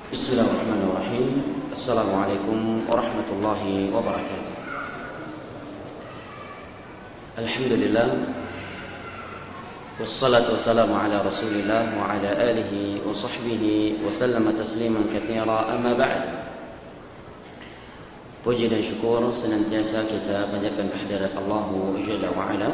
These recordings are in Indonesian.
Bismillahirrahmanirrahim. Assalamualaikum warahmatullahi wabarakatuh. Alhamdulillah, wassalatu wassalamu ala rasulillah wa ala alihi wa sahbihi wa sallama tasliman katsira, amma ba'd. Puji dan syukur senantiasa kita panjatkan kehadirat Allah Jalla wa Ala,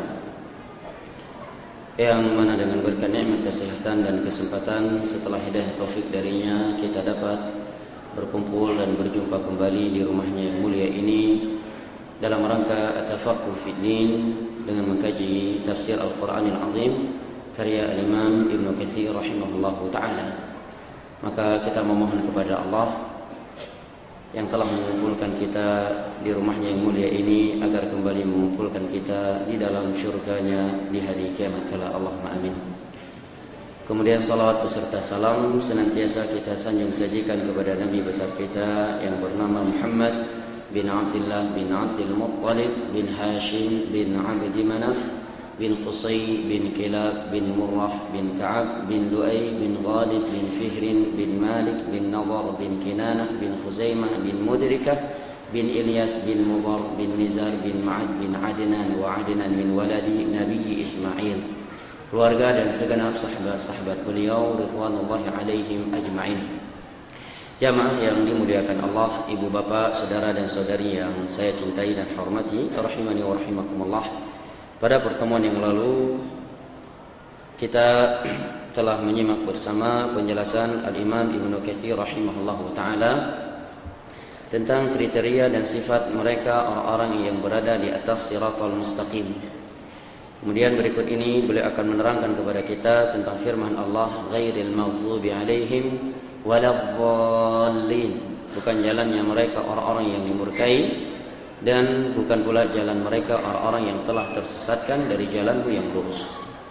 yang mana dengan berkat nikmat kesehatan dan kesempatan setelah hidayah taufik darinya, kita dapat berkumpul dan berjumpa kembali di rumahnya yang mulia ini dalam rangka at-tafaqquh fid din dengan mengkaji tafsir Al-Qur'anil Azim karya Al-Imam Ibnu Katsir rahimahullahu taala. Maka kita memohon kepada Allah yang telah mengumpulkan kita di rumahnya yang mulia ini agar kembali mengumpulkan kita di dalam syurganya di hari kiamat kala. Allahumma amin. Kemudian salawat beserta salam senantiasa kita sanjung sajikan kepada Nabi besar kita yang bernama Muhammad bin Abdullah bin Abdul Muttalib bin Hashim bin Abdi Manaf bin Qusay bin Kilab bin Murrah bin Ka'ab bin Lu'ay bin Ghalib bin Fihrin bin Malik bin Nadar bin Kinanah bin Khuzaimah bin Mudrikah bin Ilyas bin Mudar bin Nizar bin Ma'ad bin Adnan wa Adnan min waladi Nabi Ismail, keluarga dan segenap sahabat-sahabat beliau ridwanullahi alaihim ajma'in. Jamaah yang dimuliakan Allah, ibu bapak, saudara dan saudari yang saya cintai dan hormati, rahimani wa rahimakumullah. Pada pertemuan yang lalu kita telah menyimak bersama penjelasan Al-Imam Ibnu Katsir rahimahullahu taala tentang kriteria dan sifat mereka orang-orang yang berada di atas siratal mustaqim. Kemudian berikut ini beliau akan menerangkan kepada kita tentang firman Allah, ghairil maghdubi alaihim waladhdallin, bukan jalannya mereka orang-orang yang dimurkai, dan bukan pula jalan mereka orang-orang yang telah tersesatkan dari jalanmu yang lurus.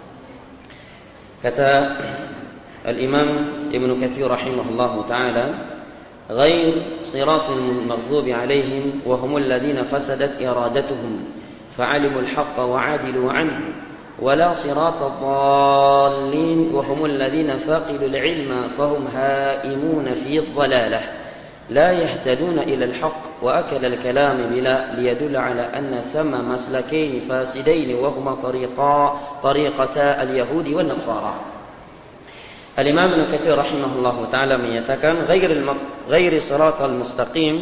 Kata Al-Imam Ibnu Katsir rahimahullahu taala, ghair siratil maghdubi alaihim wa humul ladzina fasadat iradatuhum fa'alimul haqqa wa 'adilu 'anhu, wa la siratal dhallin wa humul ladzina faqidul 'ilma fahum ha'imuna fi dhalalah لا يهتدون إلى الحق. وأكل الكلام بلا ليدل على أن ثم مسلكين فاسدين وهما طريقتا اليهود والنصارى. الإمام ابن كثير رحمه الله تعالى menyatakan غير صراط المستقيم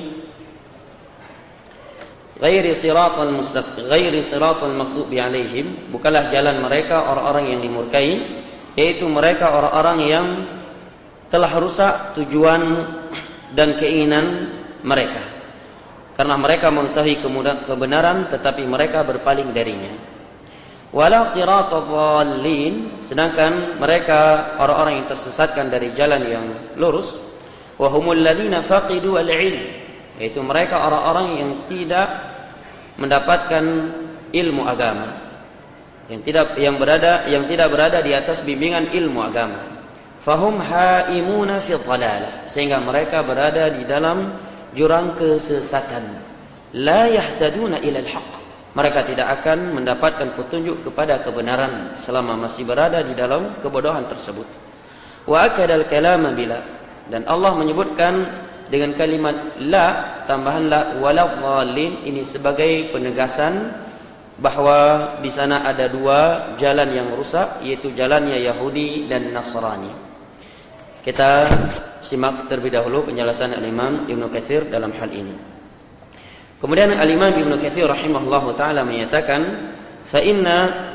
غير صراط المغضوب عليهم, bukanlah jalan mereka orang-orang yang dimurkai, yaitu mereka orang-orang yang telah rusak tujuan dan keinginan mereka, karena mereka mengetahui kebenaran tetapi mereka berpaling darinya. Wala siratal dhallin, sedangkan mereka orang-orang yang tersesatkan dari jalan yang lurus. Wa humul ladzina faqidu al-ilm, yaitu mereka orang-orang yang tidak mendapatkan ilmu agama, yang tidak berada di atas bimbingan ilmu agama. Fahum haimuna fi dhalalah, sehingga mereka berada di dalam jurang kesesatan. La yahtaduna ila al-haq, mereka tidak akan mendapatkan petunjuk kepada kebenaran selama masih berada di dalam kebodohan tersebut. Wa akadal kalama bila, dan Allah menyebutkan dengan kalimat la tambahan la waladhdallin ini sebagai penegasan bahwa di sana ada dua jalan yang rusak, yaitu jalannya Yahudi dan Nasrani. Kita simak terlebih dahulu penjelasan Al-Imam Ibnu Katsir dalam hal ini. Kemudian Al-Imam Ibnu Katsir rahimahullahu taala menyatakan, fa inna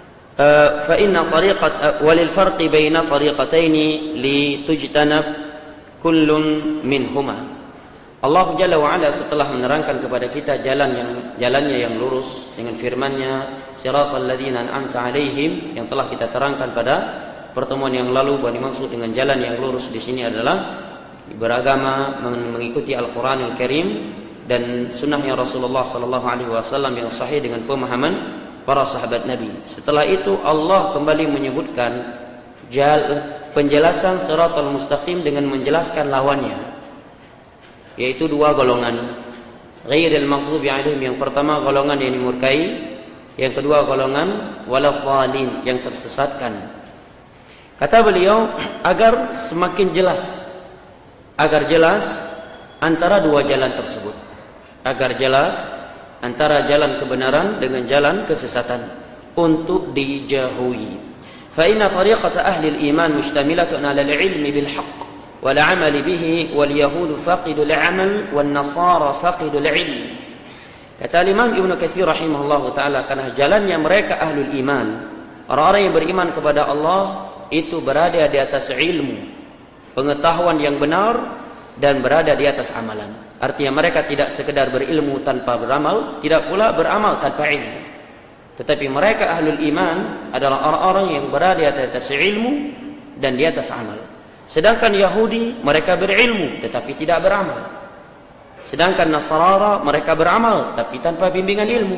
tariqat walil farqi baina tariqataini li tujtanab kullun minhuma. Allah Jalla wa Ala setelah menerangkan kepada kita jalannya yang lurus dengan firman-Nya siratal ladzina an'amta 'alaihim, yang telah kita terangkan pada pertemuan yang lalu bahwa dimaksud dengan jalan yang lurus di sini adalah beragama, mengikuti Al-Qur'anul Karim dan sunnahnya Rasulullah sallallahu alaihi wasallam yang sahih dengan pemahaman para sahabat Nabi. Setelah itu Allah kembali menyebutkan penjelasan siratal mustaqim dengan menjelaskan lawannya, yaitu dua golongan. Ghairil maghdubi alaihim, yang pertama golongan yang dimurkai, yang kedua golongan waladhdallin, yang tersesatkan. Kata beliau, agar semakin jelas agar jelas antara dua jalan tersebut, agar jelas antara jalan kebenaran dengan jalan kesesatan untuk dijauhi. Fa inna tariqata ahli al-iman mustamilatun 'ala al-'ilmi bil haqq wal 'amali bihi wal yahud faqidu al-'amal wan nasara faqidu al-'ilm. Kata Imam Ibnu Katsir rahimahullahu taala, karena jalannya mereka ahlul iman, orang-orang yang beriman kepada Allah itu berada di atas ilmu, pengetahuan yang benar, dan berada di atas amalan. Artinya mereka tidak sekedar berilmu tanpa beramal, tidak pula beramal tanpa ilmu. Tetapi mereka ahlul iman adalah orang-orang yang berada di atas ilmu dan di atas amal. Sedangkan Yahudi mereka berilmu tetapi tidak beramal. Sedangkan Nasara mereka beramal tapi tanpa bimbingan ilmu.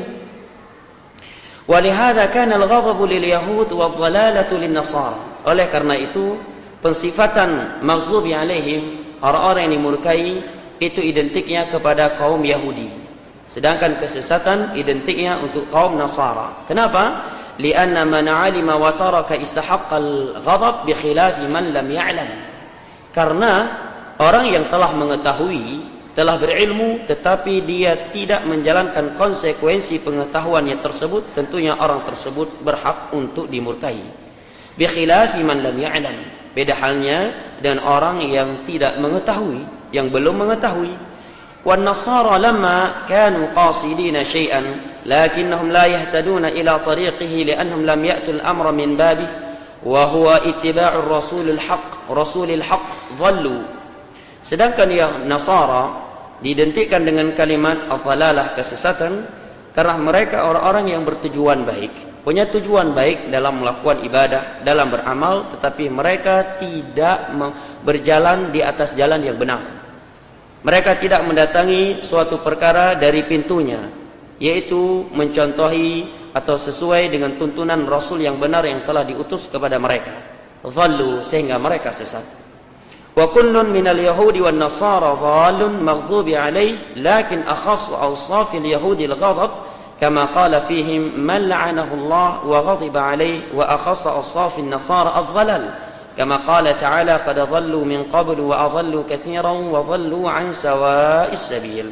Walihada kana al-ghadabu lil yahud wa dhalalatu lin nasara. Oleh karena itu pensifatan maghdubi alaihim, orang-orang yang dimurkai, itu identiknya kepada kaum Yahudi. Sedangkan kesesatan identiknya untuk kaum Nasara. Kenapa? Lianna man 'alima wa taraka istahaqqal ghadab bi khilafi man lam ya'lam. Karena orang yang telah mengetahui, telah berilmu, tetapi dia tidak menjalankan konsekuensi pengetahuannya tersebut, tentunya orang tersebut berhak untuk dimurkai. Bi khilafi man lam ya'lam. Beda halnya dengan orang yang tidak mengetahui, yang belum mengetahui. Wan nasara lamma kanu qasidina syai'an lakinnahum la yahtaduna ila tariqihi li'annahum lam ya'tu al-amra min babih wa huwa ittiba'ur rasulil haqq dhallu. Sedangkan yang Nasara diidentikan dengan kalimat al-dhalalah, kesesatan, karena mereka orang-orang yang bertujuan baik, punya tujuan baik dalam melakukan ibadah, dalam beramal, tetapi mereka tidak berjalan di atas jalan yang benar. Mereka tidak mendatangi suatu perkara dari pintunya, yaitu mencontohi atau sesuai dengan tuntunan Rasul yang benar yang telah diutus kepada mereka. Dhallu, sehingga mereka sesat. Wa kullun minal yahudi wan nasara dhalun maghdubi alaih, lakin akhassu awsafil yahudi al-ghadab kama qala fihim man la'anahu Allah wa ghadiba alaih, wa akhassu awsafin nasara ad-dhalal kama qala ta'ala qad dhallu min qablu wa adhallu katsiran wa dhallu an sawa'is sabil.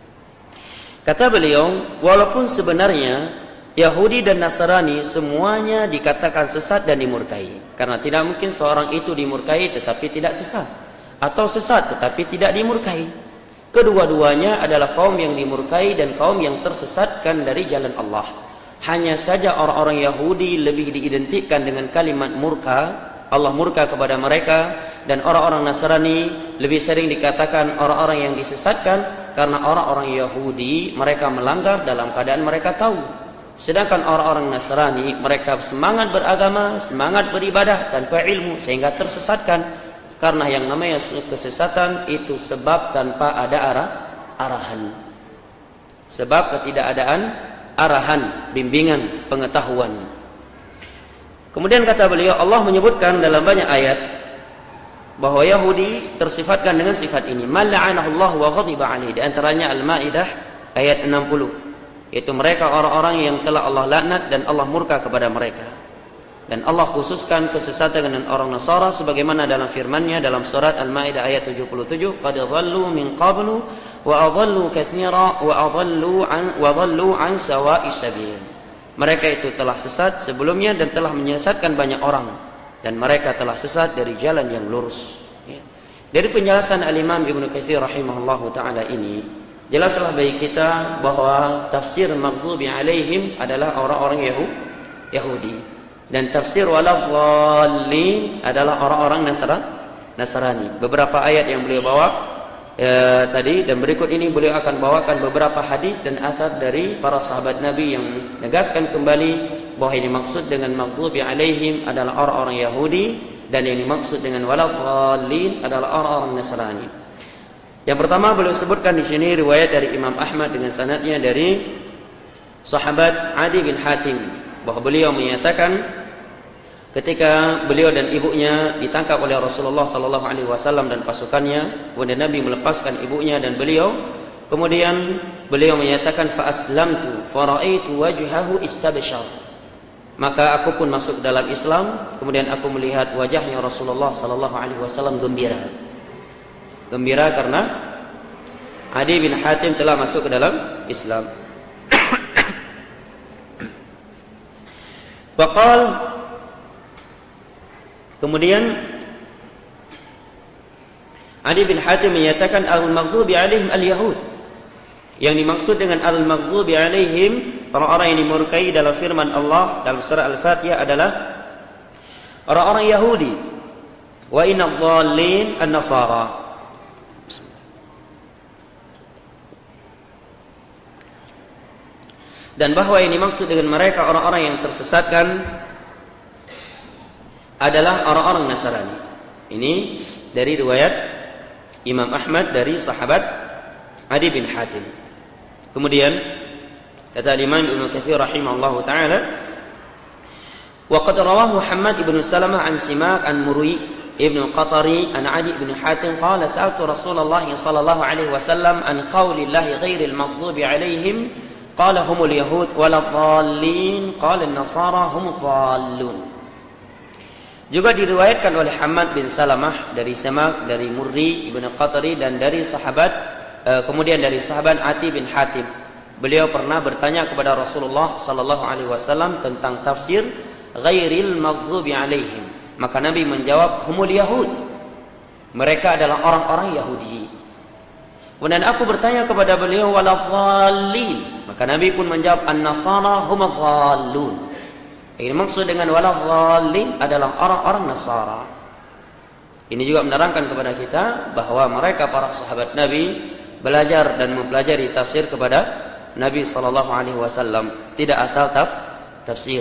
Kata beliau, walaupun sebenarnya Yahudi dan Nasrani semuanya dikatakan sesat dan dimurkai. Karena tidak mungkin seorang itu dimurkai tetapi tidak sesat, atau sesat tetapi tidak dimurkai. Kedua-duanya adalah kaum yang dimurkai dan kaum yang tersesatkan dari jalan Allah. Hanya saja orang-orang Yahudi lebih diidentikan dengan kalimat murka, Allah murka kepada mereka, dan orang-orang Nasrani lebih sering dikatakan orang-orang yang disesatkan, karena orang-orang Yahudi mereka melanggar dalam keadaan mereka tahu. Sedangkan orang-orang Nasrani mereka semangat beragama, semangat beribadah tanpa ilmu, sehingga tersesatkan. Karena yang namanya kesesatan itu sebab tanpa ada arahan. Sebab ketidakadaan arahan, bimbingan, pengetahuan. Kemudian kata beliau, Allah menyebutkan dalam banyak ayat bahwa Yahudi tersifatkan dengan sifat ini. Man la'anahu Allah wa ghadiba alaihi. Di antaranya Al-Maidah ayat 60. Yaitu mereka orang-orang yang telah Allah laknat dan Allah murka kepada mereka. Dan Allah khususkan kesesatan dengan orang Nasara sebagaimana dalam firman-Nya dalam surat Al-Maidah ayat 77, qad dhallu min qablu wa adhallu katsira wa dhallu an sawa'is sabil. Mereka itu telah sesat sebelumnya dan telah menyesatkan banyak orang, dan mereka telah sesat dari jalan yang lurus. Dari penjelasan Al-Imam Ibnu Katsir rahimahullahu taala ini, jelaslah bagi kita bahwa tafsir maghdubi alaihim adalah orang-orang Yahudi, dan tafsir waladhdallin adalah orang-orang Nasrani. Beberapa ayat yang beliau bawa tadi, dan berikut ini beliau akan bawakan beberapa hadis dan athar dari para sahabat Nabi yang menegaskan kembali bahwa yang dimaksud dengan maghdubi alaihim adalah orang-orang Yahudi, dan yang dimaksud dengan waladhdallin adalah orang-orang Nasrani. Yang pertama beliau sebutkan di sini riwayat dari Imam Ahmad dengan sanadnya dari sahabat Adi bin Hatim, bahwa beliau menyatakan ketika beliau dan ibunya ditangkap oleh Rasulullah sallallahu alaihi wasallam dan pasukannya, kemudian Nabi melepaskan ibunya dan beliau, kemudian beliau menyatakan fa aslamtu fa raaitu wajhahu istabshar. Maka aku pun masuk dalam Islam, kemudian aku melihat wajahnya Rasulullah sallallahu alaihi wasallam gembira. Gembira karena Adi bin Hatim telah masuk ke dalam Islam. Faqal, kemudian Adi bin Hatim menyatakan al-maghdubi alaihim al-yahud. Yang dimaksud dengan al-maghdubi alaihim, orang-orang yang dimurkai dalam firman Allah dalam surah Al-Fatihah adalah orang-orang Yahudi. Wa inna dhallin an-nasara. Dan bahwa yang dimaksud dengan mereka orang-orang yang tersesatkan adalah orang-orang Nasrani. Ini dari riwayat Imam Ahmad dari sahabat Adi bin Hatim. Kemudian kata Imam Ibnu Katsir rahimahullahu taala, wa qad rawahu Muhammad ibn Salamah an Simak an Murwi ibn Qatari an Adi bin Hatim qala sa'altu Rasulullah sallallahu alaihi wasallam an qauli Allah ghairil maghdubi alaihim qala humul yahud wal dhallin qala an-nasara humud dhallun. Juga diriwayatkan oleh Hamad bin Salamah dari Simak, dari Murri ibn Qatari dan dari sahabat kemudian dari sahabat Ati bin Hatim. Beliau pernah bertanya kepada Rasulullah sallallahu alaihi wasallam tentang tafsir ghairil maghdubi alaihim. Maka Nabi menjawab humul yahud. Mereka adalah orang-orang Yahudi. Kemudian aku bertanya kepada beliau waladhdallin. Maka Nabi pun menjawab an-nasara humudz dhallun. Ini maksud dengan waladhdallin adalah orang-orang Nasara. Ini juga menerangkan kepada kita bahwa mereka para sahabat Nabi belajar dan mempelajari tafsir kepada Nabi sallallahu alaihi wasallam, tidak asal tafsir.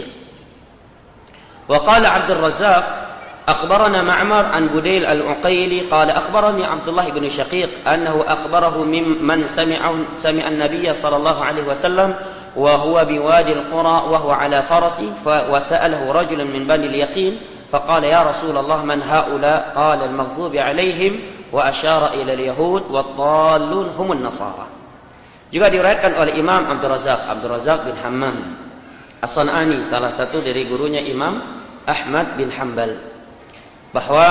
Wa qala Abdul Razzaq أخبرنا معمر عن بديل العقيلي قال أخبرني عبد الله بن شقيق أنه أخبره ممن سمع النبي صلى الله عليه وسلم وهو بوادي القرى وهو على فرسه وسأله رجل من بني اليقين فقال يا رسول الله من هؤلاء قال المغضوب عليهم وأشار إلى اليهود والضالون هم النصارى. Juga diriwayatkan oleh Imam Abdul Razak bin Hammam As-San'ani, salah satu dari gurunya Imam Ahmad bin Hanbal, bahwa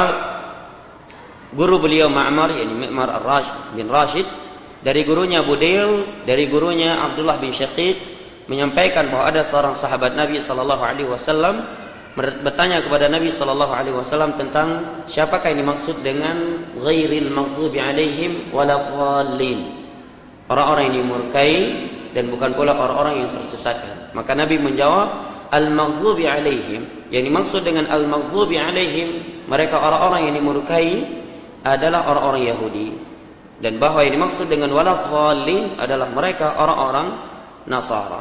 guru beliau Ma'mar, yakni Ma'mar bin Rashid, dari gurunya Budail, dari gurunya Abdullah bin Syaqiq, menyampaikan bahwa ada seorang sahabat Nabi sallallahu alaihi wasallam bertanya kepada Nabi sallallahu alaihi wasallam tentang siapakah yang dimaksud dengan ghairil maghdubi alaihim waladhdallin, orang-orang yang dimurkai dan bukan pula orang-orang yang tersesatkan. Maka Nabi menjawab al-maghdubi alaihim, yang dimaksud dengan al-maghdubi alaihim, mereka orang-orang yang dimurkai adalah orang-orang Yahudi, dan bahwa yang dimaksud dengan waladhdallin adalah mereka orang-orang Nasara.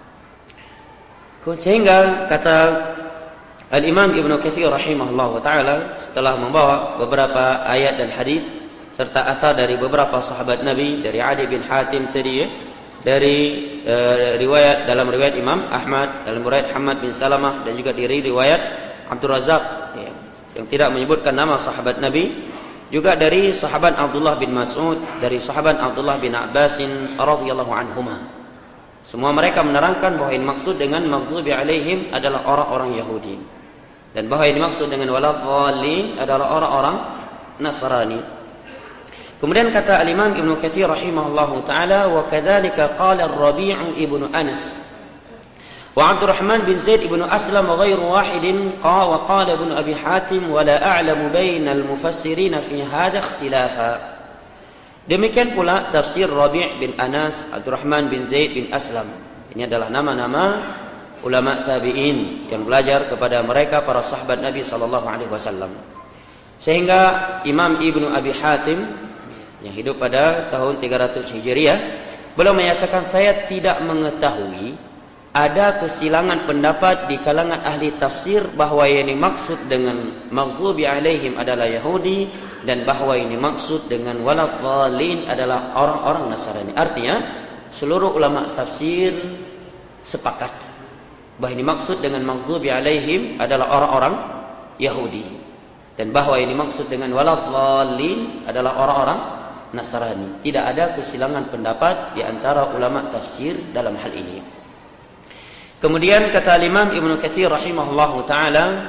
Sehingga kata Al-Imam Ibnu Katsir rahimahullahu taala, setelah membawa beberapa ayat dan hadis serta athar dari beberapa sahabat Nabi, dari Adi bin Hatim tadi, dari riwayat dalam riwayat Imam Ahmad, dalam riwayat Hamad bin Salamah, dan juga dari riwayat Abdul Razak yang tidak menyebutkan nama sahabat Nabi, juga dari sahabat Abdullah bin Mas'ud, dari sahabat Abdullah bin Abbasin radhiyallahu anhuma. Semua mereka menerangkan bahwa yang maksud dengan maghdubi alaihim adalah orang-orang Yahudi, dan bahwa yang dimaksud dengan waladhdallin adalah orang-orang Nasrani. Kemudian kata Al-Imam Ibnu Katsir rahimahullahu taala, wa kadzalika qala Ar-Rabi' ibnu Anas wa Abdurrahman bin Zaid ibnu Aslam wa ghairu wahidin wa qala Ibnu Abi Hatim wa la a'lamu bainal mufassirin fi hadha ikhtilafa. Demikian pula tafsir Rabi' bin Anas, Abdurrahman bin Zaid bin Aslam. Ini adalah nama-nama ulama tabi'in yang belajar kepada mereka para sahabat Nabi sallallahu alaihi wasallam. Sehingga Imam Ibnu Abi Hatim yang hidup pada tahun 300 Hijriah, beliau menyatakan, saya tidak mengetahui ada kesilangan pendapat di kalangan ahli tafsir bahwa yang dimaksud dengan maghdubi alaihim adalah Yahudi, dan bahwa yang dimaksud dengan waladhdallin adalah orang-orang Nasrani. Artinya seluruh ulama tafsir sepakat bahwa yang dimaksud dengan maghdubi alaihim adalah orang-orang Yahudi, dan bahwa yang dimaksud dengan waladhdallin adalah orang-orang Nasrani. Tidak ada kesilangan pendapat di antara ulama tafsir dalam hal ini. Kemudian kata Imam Ibnu Katsir rahimahullahu taala,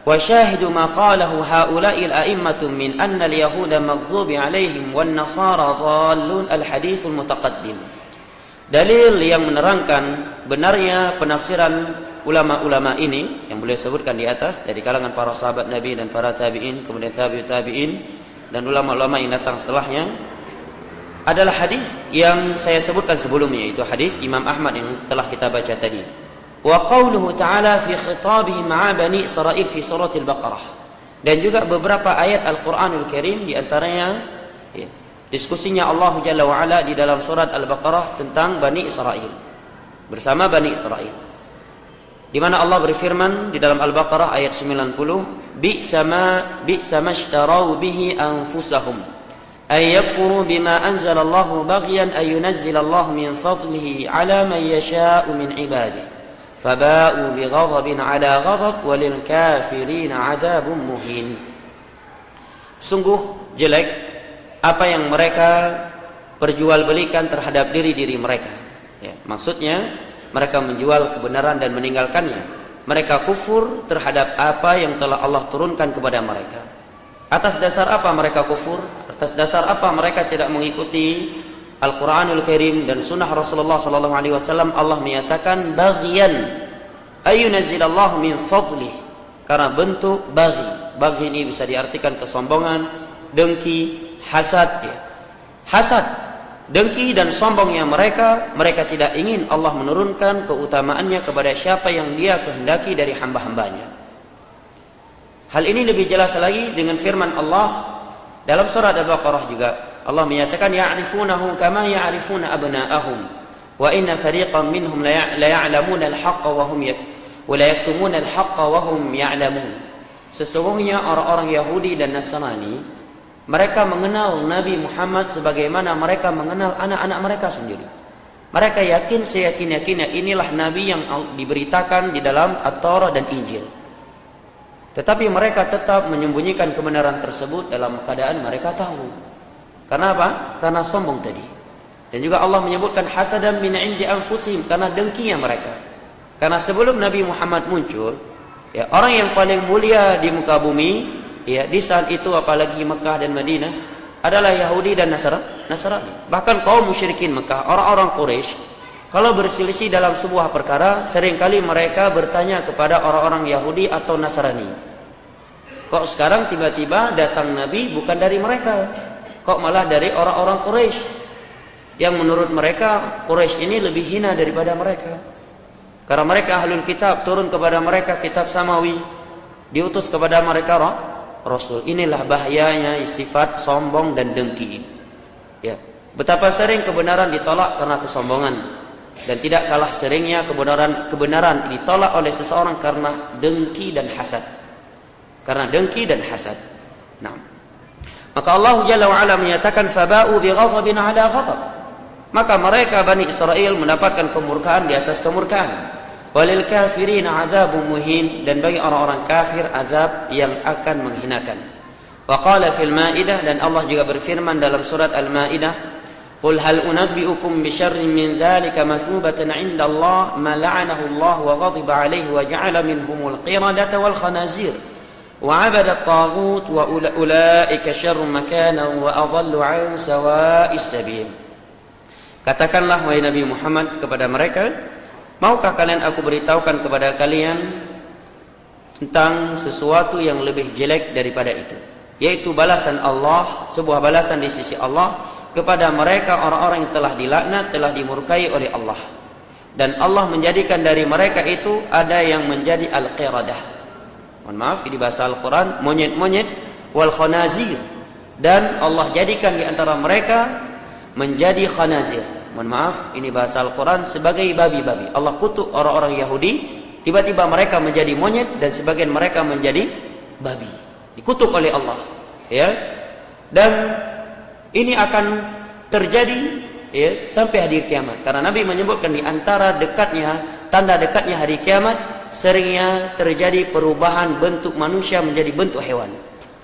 wa syahidu ma qalahu haula'il a'immatu min anna al-yahuda maghdubi 'alaihim wan nasara dhallun al-haditsul mutaqaddim. Dalil yang menerangkan benarnya penafsiran ulama-ulama ini yang beliau sebutkan di atas dari kalangan para sahabat Nabi dan para tabi'in, kemudian tabi'ut tabi'in dan ulama-ulama yang datang setelahnya adalah hadis yang saya sebutkan sebelumnya, yaitu hadis Imam Ahmad yang telah kita baca tadi. Wa qauluhu ta'ala fi khitabihi ma'a bani Israil fi surat Al-Baqarah. Dan juga beberapa ayat Al-Qur'anul Karim di antaranya diskusinya Allah Jalla wa Ala di dalam surat Al-Baqarah tentang Bani Israel. Bersama Bani Israel. Di mana Allah berfirman di dalam Al-Baqarah ayat 90, bi'sa ma ishtarau bihi anfusahum ay yakfuru bima anzalallahu baghyan ay yunazzilallahu min fadlihi ala man yasha'u min ibadihi faba'u bighadabin ala ghadab walil kafirin 'adzabun muhin. Sungguh jelek apa yang mereka perjualbelikan terhadap diri-diri mereka. Ya, maksudnya mereka menjual kebenaran dan meninggalkannya. Mereka kufur terhadap apa yang telah Allah turunkan kepada mereka. Atas dasar apa mereka kufur? Atas dasar apa mereka tidak mengikuti Al-Quranul Karim dan Sunnah Rasulullah SAW? Allah menyatakan baghyan ayunazzilallahu min fadlih, karena bentuk baghi. Baghi ini bisa diartikan kesombongan, dengki, hasad, ya. Hasad, dengki dan sombongnya mereka tidak ingin Allah menurunkan keutamaannya kepada siapa yang Dia kehendaki dari hamba-hambanya. Hal ini lebih jelas lagi dengan firman Allah dalam surat Al-Baqarah juga. Allah menyatakan ya'rifunahu kama ya'rifuna abna'ahum wa inna fariqan minhum la ya'lamuna al-haqqa wa hum la yaktumuna al-haqqa wa hum ya'lamun. Sesungguhnya orang-orang Yahudi dan Nasrani mereka mengenal Nabi Muhammad sebagaimana mereka mengenal anak-anak mereka sendiri. Mereka yakin seyakin-yakinnya inilah Nabi yang diberitakan di dalam At-Taurat dan Injil. Tetapi mereka tetap menyembunyikan kebenaran tersebut dalam keadaan mereka tahu. Karena apa? Karena sombong tadi. Dan juga Allah menyebutkan hasadan min indi anfusihim, karena dengkinya mereka. Karena sebelum Nabi Muhammad muncul, ya, orang yang paling mulia di muka bumi, ya, di saat itu apalagi Mekah dan Madinah adalah Yahudi dan Nasrani. Bahkan kaum musyrikin Mekah, orang-orang Quraisy, kalau berselisih dalam sebuah perkara, seringkali mereka bertanya kepada orang-orang Yahudi atau Nasrani. Kok sekarang tiba-tiba datang Nabi bukan dari mereka? Kok malah dari orang-orang Quraisy? Yang menurut mereka Quraisy ini lebih hina daripada mereka. Karena mereka ahlul kitab, turun kepada mereka kitab samawi, diutus kepada mereka Rasul. Inilah bahayanya sifat sombong dan dengki. Ya, betapa sering kebenaran ditolak karena kesombongan, dan tidak kalah seringnya kebenaran ditolak oleh seseorang karena dengki dan hasad. Karena dengki dan hasad. Nah, maka Allah Jalla wa Ala menyatakan faba'u bighadabin 'ala ghadab. Maka mereka Bani Israel mendapatkan kemurkaan di atas kemurkaan. Walil kafirin 'adzabun muhin, dan bagi orang-orang kafir azab yang akan menghinakan. Wa qala fil Maidah, dan Allah juga berfirman dalam surat Al-Maidah, qul hal unabbi'ukum bi syarrin min dzalika mathubatan 'inda Allah ma la'anahu Allah wa ghadiba 'alaihi wa ja'ala minhumul qiradata wal khanazir wa 'abada at-taghut wa ulaika syarrun makanan wa adallu 'an sawa'is sabil. Katakanlah wahai Nabi Muhammad kepada mereka, maukah kalian aku beritahukan kepada kalian tentang sesuatu yang lebih jelek daripada itu, yaitu balasan Allah, sebuah balasan di sisi Allah kepada mereka orang-orang yang telah dilaknat, telah dimurkai oleh Allah. Dan Allah menjadikan dari mereka itu ada yang menjadi al-qiradah. Mohon maaf, ini bahasa Al-Quran, monyet-monyet, wal khanazir. Dan Allah jadikan di antara mereka menjadi khanazir. Mohon maaf, ini bahasa Al-Quran, sebagai babi-babi. Allah kutuk orang-orang Yahudi, tiba-tiba mereka menjadi monyet dan sebagian mereka menjadi babi. Dikutuk oleh Allah. Ya. Dan ini akan terjadi, ya, sampai hari kiamat. Karena Nabi menyebutkan di antara dekatnya, tanda dekatnya hari kiamat, seringnya terjadi perubahan bentuk manusia menjadi bentuk hewan.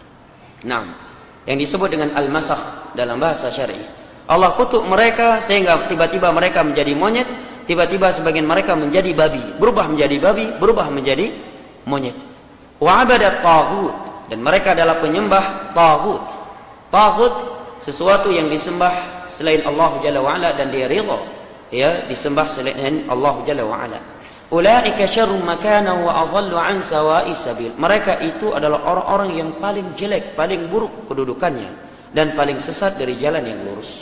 Nah, yang disebut dengan al-masakh dalam bahasa syar'i. Allah kutuk mereka sehingga tiba-tiba mereka menjadi monyet, tiba-tiba sebagian mereka menjadi babi, berubah menjadi babi, berubah menjadi monyet. Wa abadat taghut, dan mereka adalah penyembah taghut. Taghut sesuatu yang disembah selain Allah Jalla wa Ala dan dia ridha ya disembah selain Allah Jalla wa Ala. Ulaika syarrun makana wa adhallu an sawa'is sabil. Mereka itu adalah orang-orang yang paling jelek, paling buruk kedudukannya dan paling sesat dari jalan yang lurus.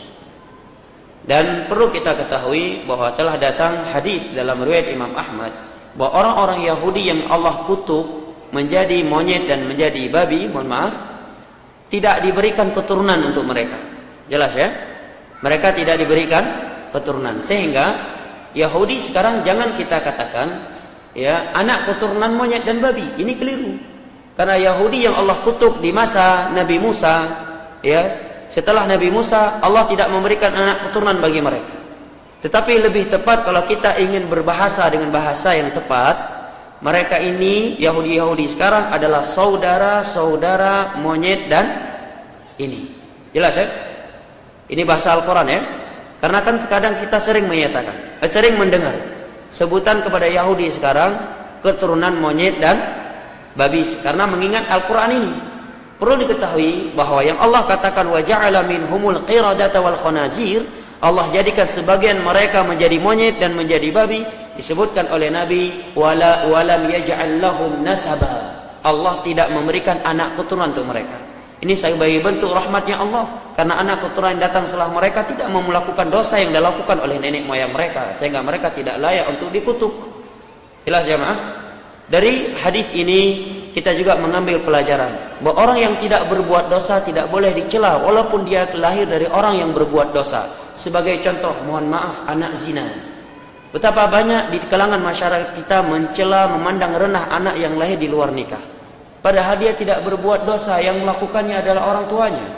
Dan perlu kita ketahui bahwa telah datang hadis dalam riwayat Imam Ahmad bahwa orang-orang Yahudi yang Allah kutuk menjadi monyet dan menjadi babi, mohon maaf, tidak diberikan keturunan untuk mereka. Jelas ya? Mereka tidak diberikan keturunan. Sehingga Yahudi sekarang jangan kita katakan ya anak keturunan monyet dan babi. Ini keliru. Karena Yahudi yang Allah kutuk di masa Nabi Musa, ya, setelah Nabi Musa Allah tidak memberikan anak keturunan bagi mereka. Tetapi lebih tepat kalau kita ingin berbahasa dengan bahasa yang tepat, mereka ini, Yahudi-Yahudi sekarang adalah saudara-saudara monyet dan ini. Jelas ya? Ini bahasa Al-Quran ya. Karena kan kadang kita sering menyatakan, sering mendengar sebutan kepada Yahudi sekarang keturunan monyet dan babi. Karena mengingat Al-Quran ini. Perlu diketahui bahwa yang Allah katakan wa ja'ala minhumul qiradata wal khanazir, Allah jadikan sebagian mereka menjadi monyet dan menjadi babi, disebutkan oleh Nabi walam yaj'al lahum nasaba. Allah tidak memberikan anak keturunan untuk mereka. Ini sebagai bentuk rahmatnya Allah, karena anak keturunan yang datang setelah mereka tidak melakukan dosa yang dilakukan oleh nenek moyang mereka, sehingga mereka tidak layak untuk dikutuk. Jelas jemaah? Dari hadis ini kita juga mengambil pelajaran bahwa orang yang tidak berbuat dosa tidak boleh dicela walaupun dia lahir dari orang yang berbuat dosa. Sebagai contoh, mohon maaf, anak zina. Betapa banyak di kalangan masyarakat kita mencela, memandang rendah anak yang lahir di luar nikah. Padahal dia tidak berbuat dosa, yang melakukannya adalah orang tuanya.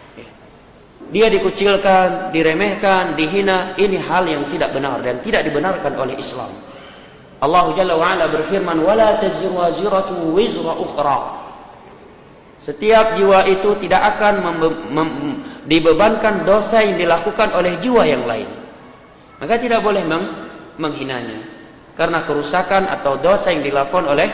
Dia dikucilkan, diremehkan, dihina. Ini hal yang tidak benar dan tidak dibenarkan oleh Islam. Allah Jalla wa Ala berfirman, "Wala taziru waziratu wizra ukhra." Setiap jiwa itu tidak akan dibebankan dosa yang dilakukan oleh jiwa yang lain. Maka tidak boleh menghinanya. Karena kerusakan atau dosa yang dilakukan oleh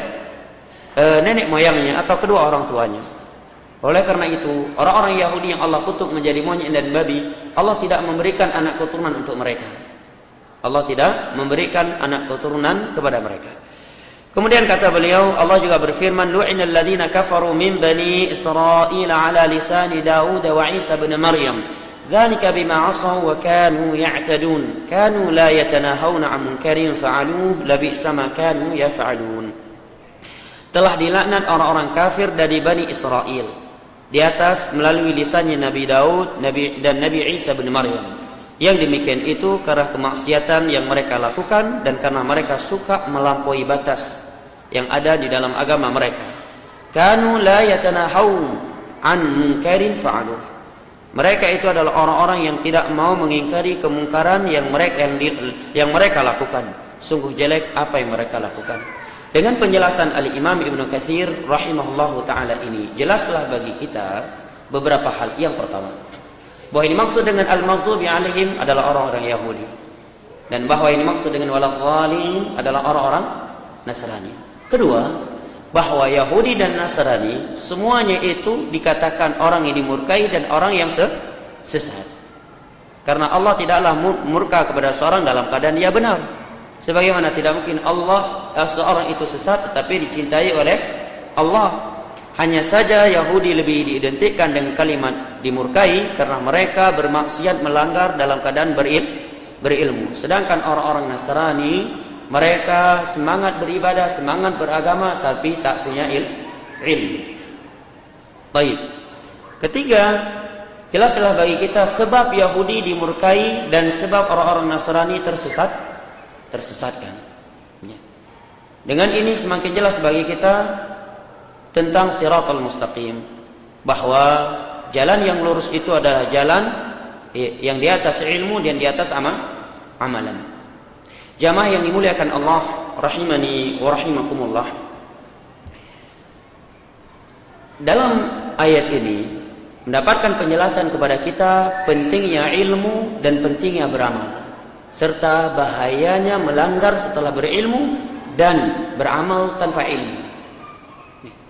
nenek moyangnya atau kedua orang tuanya. Oleh karena itu, orang-orang Yahudi yang Allah kutuk menjadi monyet dan babi, Allah tidak memberikan anak keturunan untuk mereka. Allah tidak memberikan anak keturunan kepada mereka. Kemudian kata beliau, Allah juga berfirman, "Lu'inal ladzina kafaru min bani Israil 'ala lisani Daud wa Isa bin Maryam. Dzalika bima 'asaw wa kanu ya'tadun. Kanu la yatanahawna 'an munkarin fa'aluhu, labi'sa ma kanu yaf'alun." Telah dilaknat orang-orang kafir dari Bani Israel di atas melalui lisannya Nabi Daud dan Nabi Isa bin Maryam. Yang demikian itu karena kemaksiatan yang mereka lakukan dan karena mereka suka melampaui batas yang ada di dalam agama mereka. Kanu la yatanahawun an munkarin fa'aluh. Mereka itu adalah orang-orang yang tidak mau mengingkari kemungkaran yang mereka lakukan. Sungguh jelek apa yang mereka lakukan. Dengan penjelasan Al-Imam Ibnu Katsir rahimahullahu ta'ala ini, jelaslah bagi kita beberapa hal. Yang pertama, bahwa ini maksud dengan al-maghdubi alaihim adalah orang-orang Yahudi. Dan bahwa ini maksud dengan waladhdallin adalah orang-orang Nasrani. Kedua, bahwa Yahudi dan Nasrani semuanya itu dikatakan orang yang dimurkai dan orang yang sesat. Karena Allah tidaklah murka kepada seorang dalam keadaan dia benar. Sebagaimana tidak mungkin seorang itu sesat tetapi dicintai oleh Allah. Hanya saja Yahudi lebih diidentikan dengan kalimat dimurkai karena mereka bermaksiat melanggar dalam keadaan berilmu. Sedangkan orang-orang Nasrani, mereka semangat beribadah, semangat beragama tapi tak punya ilmu. Baik. Ketiga, jelaslah bagi kita sebab Yahudi dimurkai dan sebab orang-orang Nasrani tersesatkan. Dengan ini semakin jelas bagi kita tentang Shiratal Mustaqim, bahwa jalan yang lurus itu adalah jalan yang di atas ilmu dan di atas amalan. Jamaah yang dimuliakan Allah rahimani wa rahimakumullah. Dalam ayat ini mendapatkan penjelasan kepada kita pentingnya ilmu dan pentingnya beramal, serta bahayanya melanggar setelah berilmu dan beramal tanpa ilmu.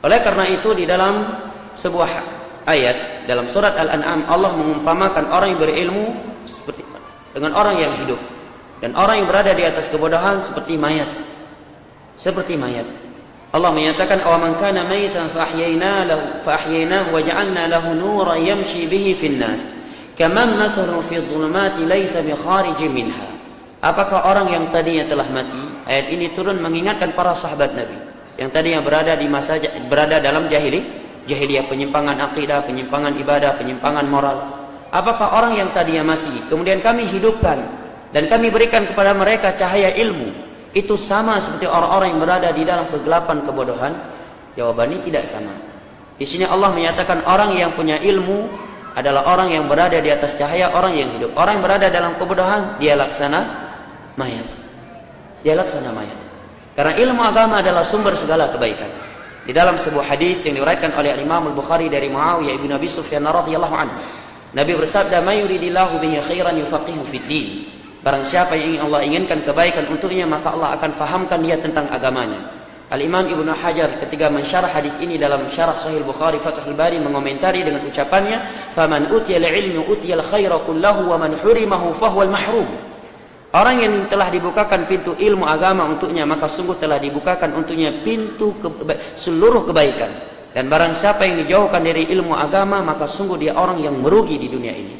Oleh karena itu di dalam sebuah ayat dalam surat Al-An'am Allah mengumpamakan orang yang berilmu seperti dengan orang yang hidup, dan orang yang berada di atas kebodohan seperti mayat. Seperti mayat. Allah menyatakan awaman kana mayitan fa ahyaynahu wa ja'alna lahu nuran yamshi bihi fin nas kaman mathalu fi dhulumati laysa bi kharijin minha. Apakah orang yang tadinya telah mati? Ayat ini turun mengingatkan para sahabat Nabi yang tadinya berada dalam jahiliyah, penyimpangan akidah, penyimpangan ibadah, penyimpangan moral. Apakah orang yang tadinya mati kemudian kami hidupkan dan kami berikan kepada mereka cahaya ilmu, itu sama seperti orang-orang yang berada di dalam kegelapan kebodohan? Jawabannya tidak sama. Di sini Allah menyatakan orang yang punya ilmu adalah orang yang berada di atas cahaya, orang yang hidup. Orang yang berada dalam kebodohan, dia laksana mayat. Dia laksana mayat. Karena ilmu agama adalah sumber segala kebaikan. Di dalam sebuah hadis yang diriwayatkan oleh Imam Al-Bukhari dari Muawiyah ibn Abi Sufyan radhiyallahu anhu, Nabi bersabda, "May yuridillahu bihi khairan yufaqihu fid din." Barang siapa yang Allah inginkan kebaikan untuknya, maka Allah akan fahamkan dia tentang agamanya. Al-Imam Ibnu Hajar ketika mensyarah hadis ini dalam syarah Sahih Bukhari Fathul Bari mengomentari dengan ucapannya, "Faman utiyal ilmu utiyal khaira kullahu wa man hurimahu fahuwal mahrum." Orang yang telah dibukakan pintu ilmu agama untuknya, maka sungguh telah dibukakan untuknya pintu seluruh kebaikan. Dan barang siapa yang dijauhkan dari ilmu agama, maka sungguh dia orang yang merugi di dunia ini.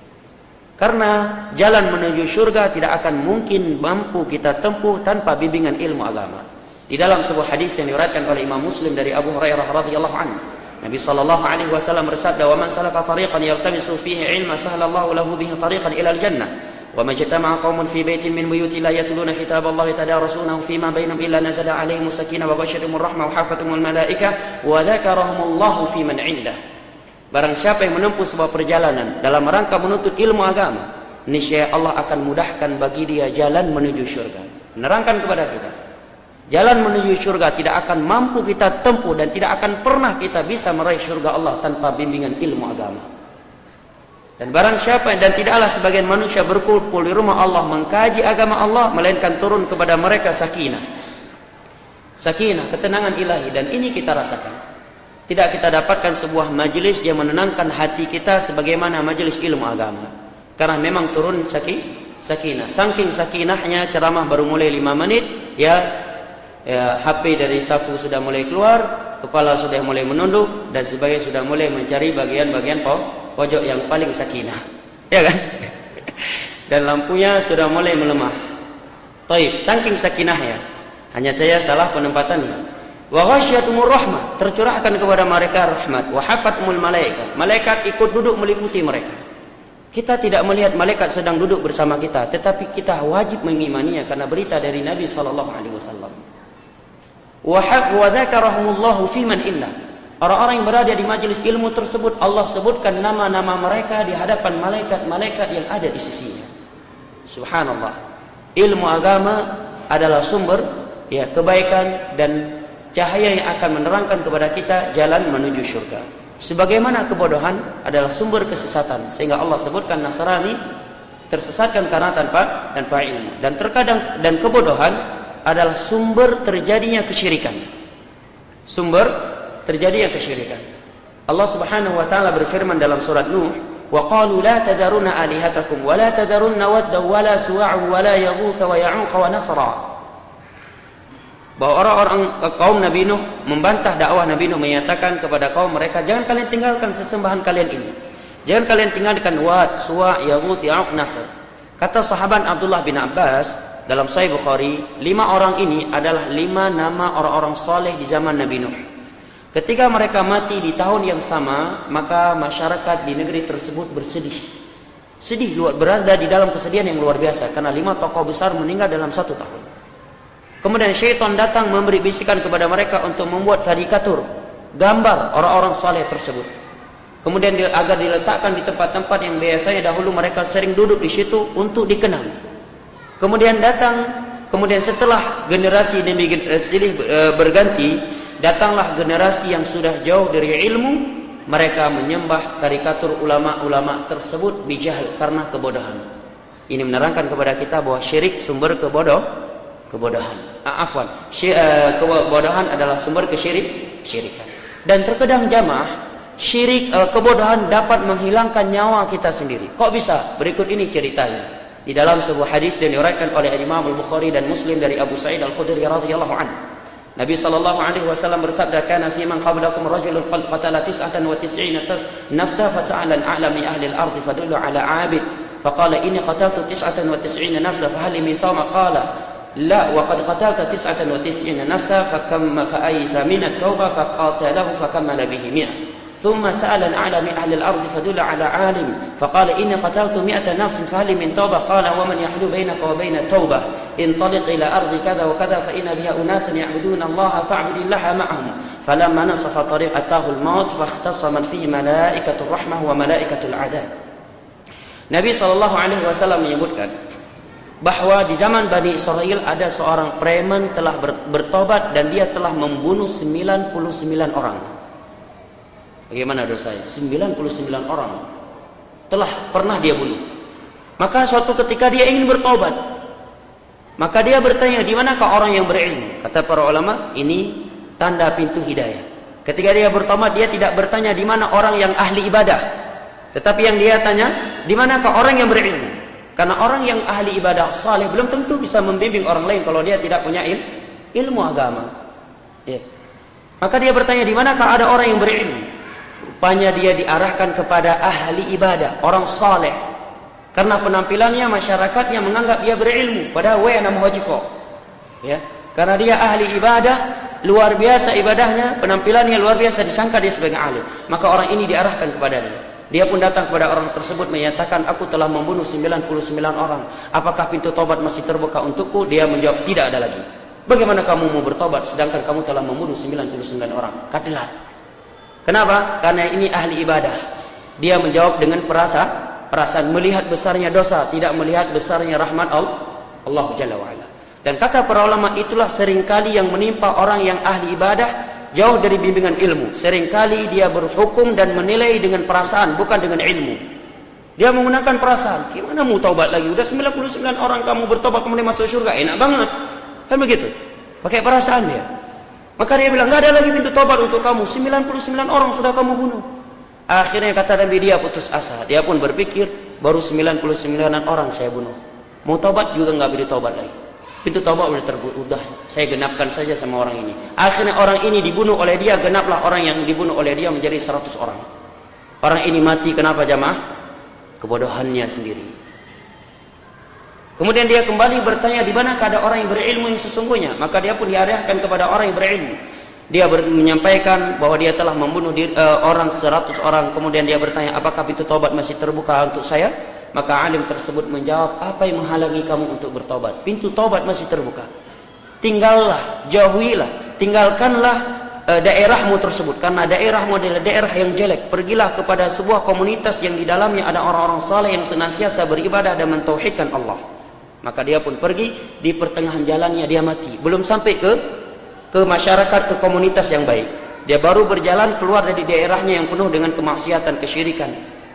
Karena jalan menuju surga tidak akan mungkin mampu kita tempuh tanpa bimbingan ilmu agama. Di dalam sebuah hadis yang diriwayatkan oleh Imam Muslim dari Abu Hurairah radhiyallahu anhu, Nabi sallallahu alaihi wasallam bersabda, "Wa man salaka tariqan yaltamisu fihi ilma sahhalallahu lahu bihi tariqan ila al-jannah. Wa ma jatama'a qaumun fi baitin min buyuti la yatluna kitaballahi tadarasunahu fima bainahum illa nazala 'alaihim sakinah wa ghasyiyatuhumur rahmah wa hafathumul malaikah wa dzakarahumullahu fi man 'indah." Barang siapa yang menempuh sebuah perjalanan dalam rangka menuntut ilmu agama, niscaya Allah akan mudahkan bagi dia jalan menuju surga. Menerangkan kepada kita, jalan menuju surga tidak akan mampu kita tempuh dan tidak akan pernah kita bisa meraih surga Allah tanpa bimbingan ilmu agama. Dan barang siapa dan tidaklah sebagian manusia berkumpul di rumah Allah mengkaji agama Allah, melainkan turun kepada mereka sakinah. Sakinah, ketenangan ilahi, dan ini kita rasakan. Tidak kita dapatkan sebuah majelis yang menenangkan hati kita sebagaimana majelis ilmu agama. Karena memang turun sakinah. Saking sakinahnya ceramah baru mulai 5 menit, ya HP dari saku sudah mulai keluar, kepala sudah mulai menunduk, dan sebagainya sudah mulai mencari bagian-bagian pojok yang paling sakinah. Ya kan? Dan lampunya sudah mulai melemah. Taib, saking sakinahnya. Hanya saya salah penempatannya. Wa ghasyiyatuhumur rahmah, tercurahkan kepada mereka rahmat. Wa hafathumul malaikat, malaikat ikut duduk meliputi mereka. Kita tidak melihat malaikat sedang duduk bersama kita, tetapi kita wajib mengimaninya karena berita dari Nabi sallallahu alaihi wasallam. Wa dzakarahumullahu fi man indah. Orang-orang yang berada di majelis ilmu tersebut, Allah sebutkan nama-nama mereka di hadapan malaikat-malaikat yang ada di sisinya. Subhanallah. Ilmu agama adalah sumber kebaikan dan cahaya yang akan menerangkan kepada kita jalan menuju surga. Sebagaimana kebodohan adalah sumber kesesatan, sehingga Allah sebutkan Nasrani tersesatkan karena tanpa ilmu. Dan terkadang kebodohan adalah sumber terjadinya kesyirikan. Sumber terjadinya kesyirikan. Allah Subhanahu wa taala berfirman dalam surat Nuh, "Wa qalu la tadarunna alihatakum wa la tadarunna wadda wa la suwa'a wa la yaghutha wa ya'uqa wa nasra." Bahwa orang-orang kaum Nabi Nuh membantah dakwah Nabi Nuh, menyatakan kepada kaum mereka, jangan kalian tinggalkan sesembahan kalian ini. Jangan kalian tinggalkan Wad, Suwa, Yaghut, Ya'uq, Nasr. Kata sahabat Abdullah bin Abbas dalam Sahih Bukhari, 5 orang ini adalah 5 nama orang-orang soleh di zaman Nabi Nuh. Ketika mereka mati di tahun yang sama, maka masyarakat di negeri tersebut bersedih. Sedih, berada di dalam kesedihan yang luar biasa karena 5 tokoh besar meninggal dalam 1 tahun. Kemudian syaitan datang memberi bisikan kepada mereka untuk membuat karikatur, gambar orang-orang saleh tersebut. Kemudian agar diletakkan di tempat-tempat yang biasanya dahulu mereka sering duduk di situ untuk dikenang. Kemudian setelah generasi demi generasi berganti, datanglah generasi yang sudah jauh dari ilmu. Mereka menyembah karikatur ulama-ulama tersebut bijahil karena kebodohan. Ini menerangkan kepada kita bahwa syirik sumber kebodohan. Kebodohan adalah sumber kesyirikan. Dan terkadang jamaah, syirik, kebodohan dapat menghilangkan nyawa kita sendiri. Kok bisa? Berikut ini ceritanya. Di dalam sebuah hadis yang diriwayatkan oleh Imam Al-Bukhari dan Muslim dari Abu Sa'id Al-Khudri radhiyallahu anhu. Nabi sallallahu alaihi wasallam bersabda, "Kana fi man qablakum rajulun qatala 99 nafsa fasa'ala al-a'lami ahli al-ardh fadullu ala 'abid faqala inni qataltu 99 nafsa fahal min tawma qala la wa qad qatalta 99 nafsa fa'aysa min at-tawbah faqatalahu fakammala bihi 100 ثم سأل الأعلى من أهل الأرض فدل على عالم فقال إني قتلت 100 نفس فهل من توبة قال ومن يحل بينك وبين التوبة انطلق إلى أرض كذا وكذا فإن بها أناسا يعبدون الله فاعبد الله معهم فلما نصف الطريق أتاه الموت فاختص من فيه ملائكة الرحمة وملائكة العذاب. Nabi SAW menyebutkan bahwa di zaman Bani Israel ada seorang preman telah bertobat dan dia telah membunuh 99 orang. Bagaimana dosanya? 99 orang telah pernah dia bunuh. Maka suatu ketika dia ingin bertobat, maka dia bertanya, di manakah orang yang berilmu? Kata para ulama, ini tanda pintu hidayah. Ketika dia bertobat, dia tidak bertanya di mana orang yang ahli ibadah, tetapi yang dia tanya, di manakah orang yang berilmu? Karena orang yang ahli ibadah saleh belum tentu bisa membimbing orang lain kalau dia tidak punya ilmu agama. Ya. Maka dia bertanya, di manakah ada orang yang berilmu? Rupanya dia diarahkan kepada ahli ibadah, orang saleh. Karena penampilannya masyarakatnya menganggap dia berilmu, padahal nama haji kok. Ya, karena dia ahli ibadah, luar biasa ibadahnya, penampilannya luar biasa, disangka dia sebagai alim. Maka orang ini diarahkan kepada dia. Dia pun datang kepada orang tersebut menyatakan, aku telah membunuh 99 orang. Apakah pintu tobat masih terbuka untukku? Dia menjawab, tidak ada lagi. Bagaimana kamu mau bertobat sedangkan kamu telah membunuh 99 orang? Katalah. Kenapa? Karena ini ahli ibadah. Dia menjawab dengan perasaan melihat besarnya dosa, tidak melihat besarnya rahmat Allah Jalla wa'ala. Dan kata para ulama, itulah seringkali yang menimpa orang yang ahli ibadah, jauh dari bimbingan ilmu. Seringkali dia berhukum dan menilai dengan perasaan, bukan dengan ilmu. Dia menggunakan perasaan. Gimana mau taubat lagi? Udah 99 orang kamu bertobat kemudian masuk surga, enak banget. Kan begitu? Pakai perasaan dia. Maka dia bilang, enggak ada lagi pintu tobat untuk kamu. 99 orang sudah kamu bunuh. Akhirnya kata Nabi, dia putus asa. Dia pun berpikir, baru 99 orang saya bunuh. Mau tobat juga enggak boleh tobat lagi. Pintu tobat udah saya genapkan saja sama orang ini. Akhirnya orang ini dibunuh oleh dia, genaplah orang yang dibunuh oleh dia menjadi 100 orang. Orang ini mati kenapa jamaah? Kebodohannya sendiri. Kemudian dia kembali bertanya, di manakah ada orang yang berilmu yang sesungguhnya? Maka dia pun diarahkan kepada orang yang berilmu. Dia menyampaikan bahwa dia telah membunuh orang 100 orang. Kemudian dia bertanya, apakah pintu taubat masih terbuka untuk saya? Maka alim tersebut menjawab, apa yang menghalangi kamu untuk bertobat? Pintu taubat masih terbuka. Tinggallah, jauhilah, tinggalkanlah daerahmu tersebut. Karena daerahmu adalah daerah yang jelek. Pergilah kepada sebuah komunitas yang di dalamnya ada orang-orang saleh yang senantiasa beribadah dan mentauhidkan Allah. Maka dia pun pergi, di pertengahan jalannya dia mati. Belum sampai ke masyarakat, ke komunitas yang baik. Dia baru berjalan keluar dari daerahnya yang penuh dengan kemaksiatan, kesyirikan.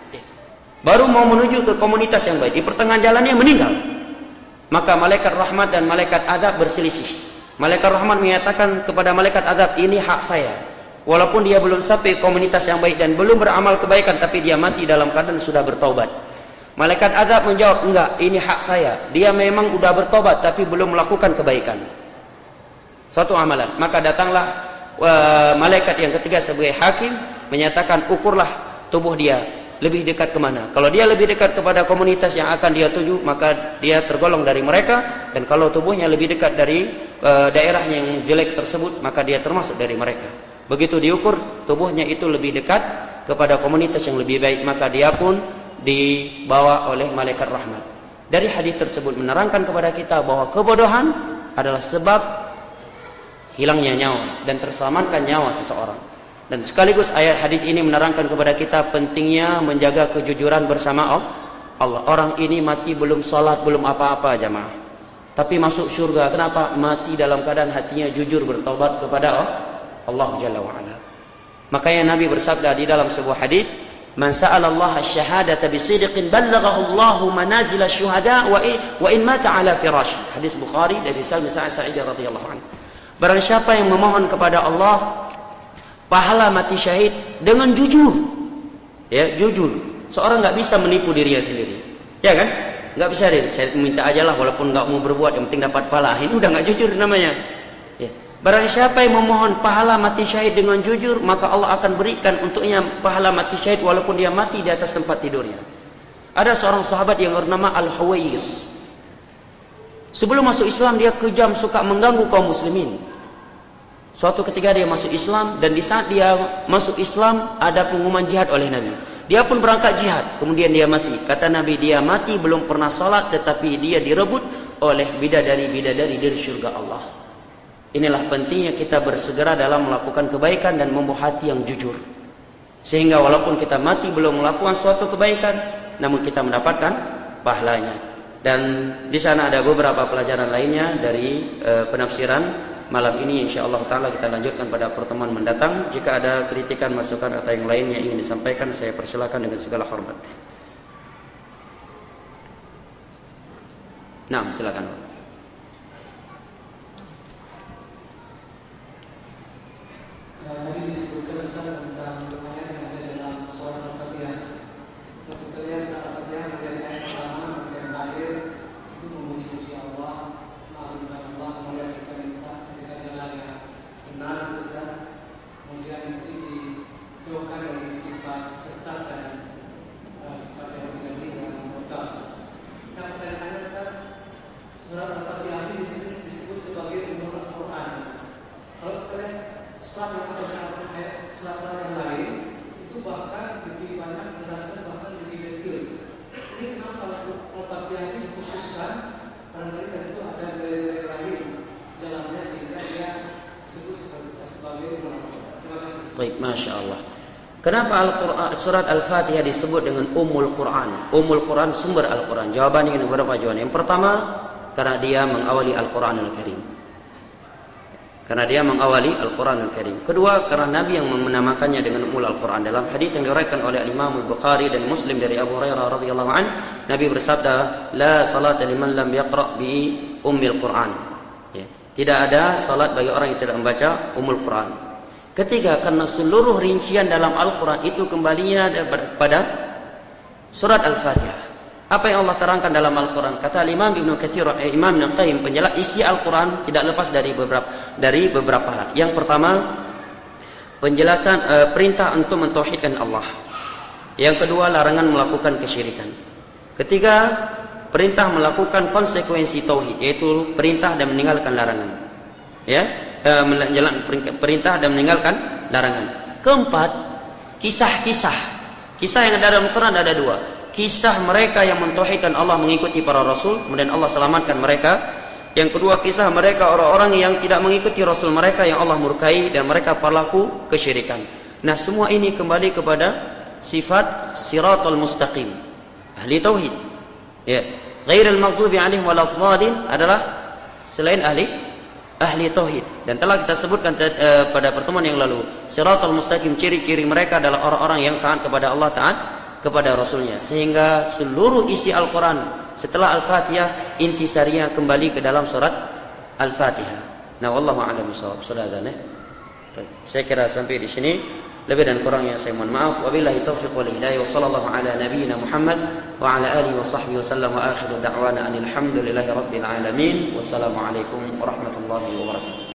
Baru mau menuju ke komunitas yang baik. Di pertengahan jalannya meninggal. Maka malaikat rahmat dan malaikat azab berselisih. Malaikat rahmat menyatakan kepada malaikat azab, ini hak saya. Walaupun dia belum sampai komunitas yang baik dan belum beramal kebaikan, tapi dia mati dalam keadaan sudah bertaubat. Malaikat azab menjawab, enggak, ini hak saya. Dia memang sudah bertobat tapi belum melakukan kebaikan, suatu amalan. Maka datanglah malaikat yang ketiga sebagai hakim, menyatakan, ukurlah tubuh dia lebih dekat kemana. Kalau dia lebih dekat kepada komunitas yang akan dia tuju, maka dia tergolong dari mereka. Dan kalau tubuhnya lebih dekat dari daerah yang jelek tersebut, maka dia termasuk dari mereka. Begitu diukur, tubuhnya itu lebih dekat kepada komunitas yang lebih baik, maka dia pun dibawa oleh malaikat rahmat. Dari hadis tersebut menerangkan kepada kita bahwa kebodohan adalah sebab hilangnya nyawa dan terselamatkan nyawa seseorang. Dan sekaligus ayat hadis ini menerangkan kepada kita pentingnya menjaga kejujuran bersama Allah. Orang ini mati belum salat, belum apa-apa jamaah, tapi masuk surga. Kenapa? Mati dalam keadaan hatinya jujur bertaubat kepada Allah Jalla wa'ala. Makanya Nabi bersabda di dalam sebuah hadis, man sa'ala Allah asy-syahadata bisidqin ballaghahu Allahu manazil asy-syuhada wa in mata ala firash. Hadis Bukhari dari Sa'id radhiyallahu anhu. Barang siapa yang memohon kepada Allah pahala mati syahid dengan jujur. Ya, jujur. Seorang nggak bisa menipu dirinya sendiri. Ya kan? Nggak bisa deh. Saya minta aja lah walaupun nggak mau berbuat, yang penting dapat pahala. Ini udah nggak jujur namanya. Ya. Barang siapa yang memohon pahala mati syahid dengan jujur, maka Allah akan berikan untuknya pahala mati syahid walaupun dia mati di atas tempat tidurnya. Ada seorang sahabat yang bernama Al-Huwais. Sebelum masuk Islam dia kejam, suka mengganggu kaum muslimin. Suatu ketika dia masuk Islam, dan di saat dia masuk Islam ada pengumuman jihad oleh Nabi. Dia pun berangkat jihad, kemudian dia mati. Kata Nabi, dia mati belum pernah salat, tetapi dia direbut oleh bidadari-bidadari dari surga Allah. Inilah pentingnya kita bersegera dalam melakukan kebaikan dan membawa hati yang jujur. Sehingga walaupun kita mati belum melakukan suatu kebaikan, namun kita mendapatkan pahalanya. Dan di sana ada beberapa pelajaran lainnya dari penafsiran malam ini. Insyaallah taala kita lanjutkan pada pertemuan mendatang. Jika ada kritikan, masukan atau yang lainnya ingin disampaikan, saya persilakan dengan segala hormat. Nah, silakan. Tadi disebutkan Ustaz tentang ayat yang ada dalam surah Al-Fatihah. Kalau kita lihat surah Al-Fatihah dari ayat pertama sampai yang terakhir itu memuji Allah, mengagungkan Allah, kemudian kita minta ketika jalan yang benar, Ustaz. Kemudian itu dijauhkan dari sifat sesat dan sifat yang terjadi dengan murka. Nah, pertanyaannya Ustaz, surah Al-Fatihah ini disebut sebagai Ummul Al-Quran. Kalau kita lihat surat yang ada dalam surat-surat yang lain itu bahkan lebih banyak jelaskan, bahkan lebih detail. Ini kenapa Al-Fatihah ini dikhususkan? Barangkali tentu ada nilai-nilai lain dalamnya sehingga dia disebut sebagai Ummul Quran. Terima kasih. Baik, masya Allah. Kenapa surat Al-Fatihah disebut dengan Ummul Quran? Ummul Quran, sumber Al-Quran. Jawabannya ini beberapa jawaban. Yang pertama, karena dia mengawali Al-Quran Al-Karim. Karena dia mengawali Al-Quran Al-Karim. Kedua, karena Nabi yang menamakannya dengan Ummul Al-Quran. Dalam hadis yang diriwayatkan oleh Imam Al-Bukhari dan Muslim dari Abu Hurairah radhiyallahu an, Nabi bersabda, "La salata liman lam yaqra' bi Ummil Quran." Ya. Tidak ada salat bagi orang yang tidak membaca Ummul Quran. Ketiga, karena seluruh rincian dalam Al-Quran itu kembalinya pada surat Al-Fatihah. Apa yang Allah terangkan dalam Al-Quran? Kata Imam Ibnu Katsir, Imam Ibnu Qayyim, penjelas isi Al-Quran tidak lepas dari beberapa hal. Yang pertama, penjelasan perintah untuk mentauhidkan Allah. Yang kedua, larangan melakukan kesyirikan. Ketiga, perintah melakukan konsekuensi tauhid, yaitu perintah dan meninggalkan larangan. Ya, perintah dan meninggalkan larangan. Keempat, kisah-kisah. Kisah yang ada dalam Al-Quran ada dua. Kisah mereka yang mentauhidkan Allah, mengikuti para rasul, kemudian Allah selamatkan mereka. Yang kedua, kisah mereka orang-orang yang tidak mengikuti rasul mereka, yang Allah murkai dan mereka pelaku kesyirikan. Nah, semua ini kembali kepada sifat siratal mustaqim, ahli tauhid. Ya, ghairil maghdubi 'alaihim waladhdallin adalah selain ahli tauhid. Dan telah kita sebutkan pada pertemuan yang lalu, siratal mustaqim, ciri-ciri mereka adalah orang-orang yang taat kepada Allah, taat kepada Rasulnya. Sehingga seluruh isi Al-Quran setelah Al-Fatihah intisarinya kembali ke dalam surat Al-Fatihah. Nah, wallahu a'lam bishawab. Sudah ada nih. Saya kira sampai di sini. Lebih dan kurangnya saya mohon maaf. Wabillahi taufiq wal hidayah. Wa sallallahu ala nabiyyina Muhammad wa ala alihi wa sahbihi wasallam, wa akhiru da'wana anil hamdulillahi rabbil alamin. Wassalamualaikum warahmatullahi wabarakatuh.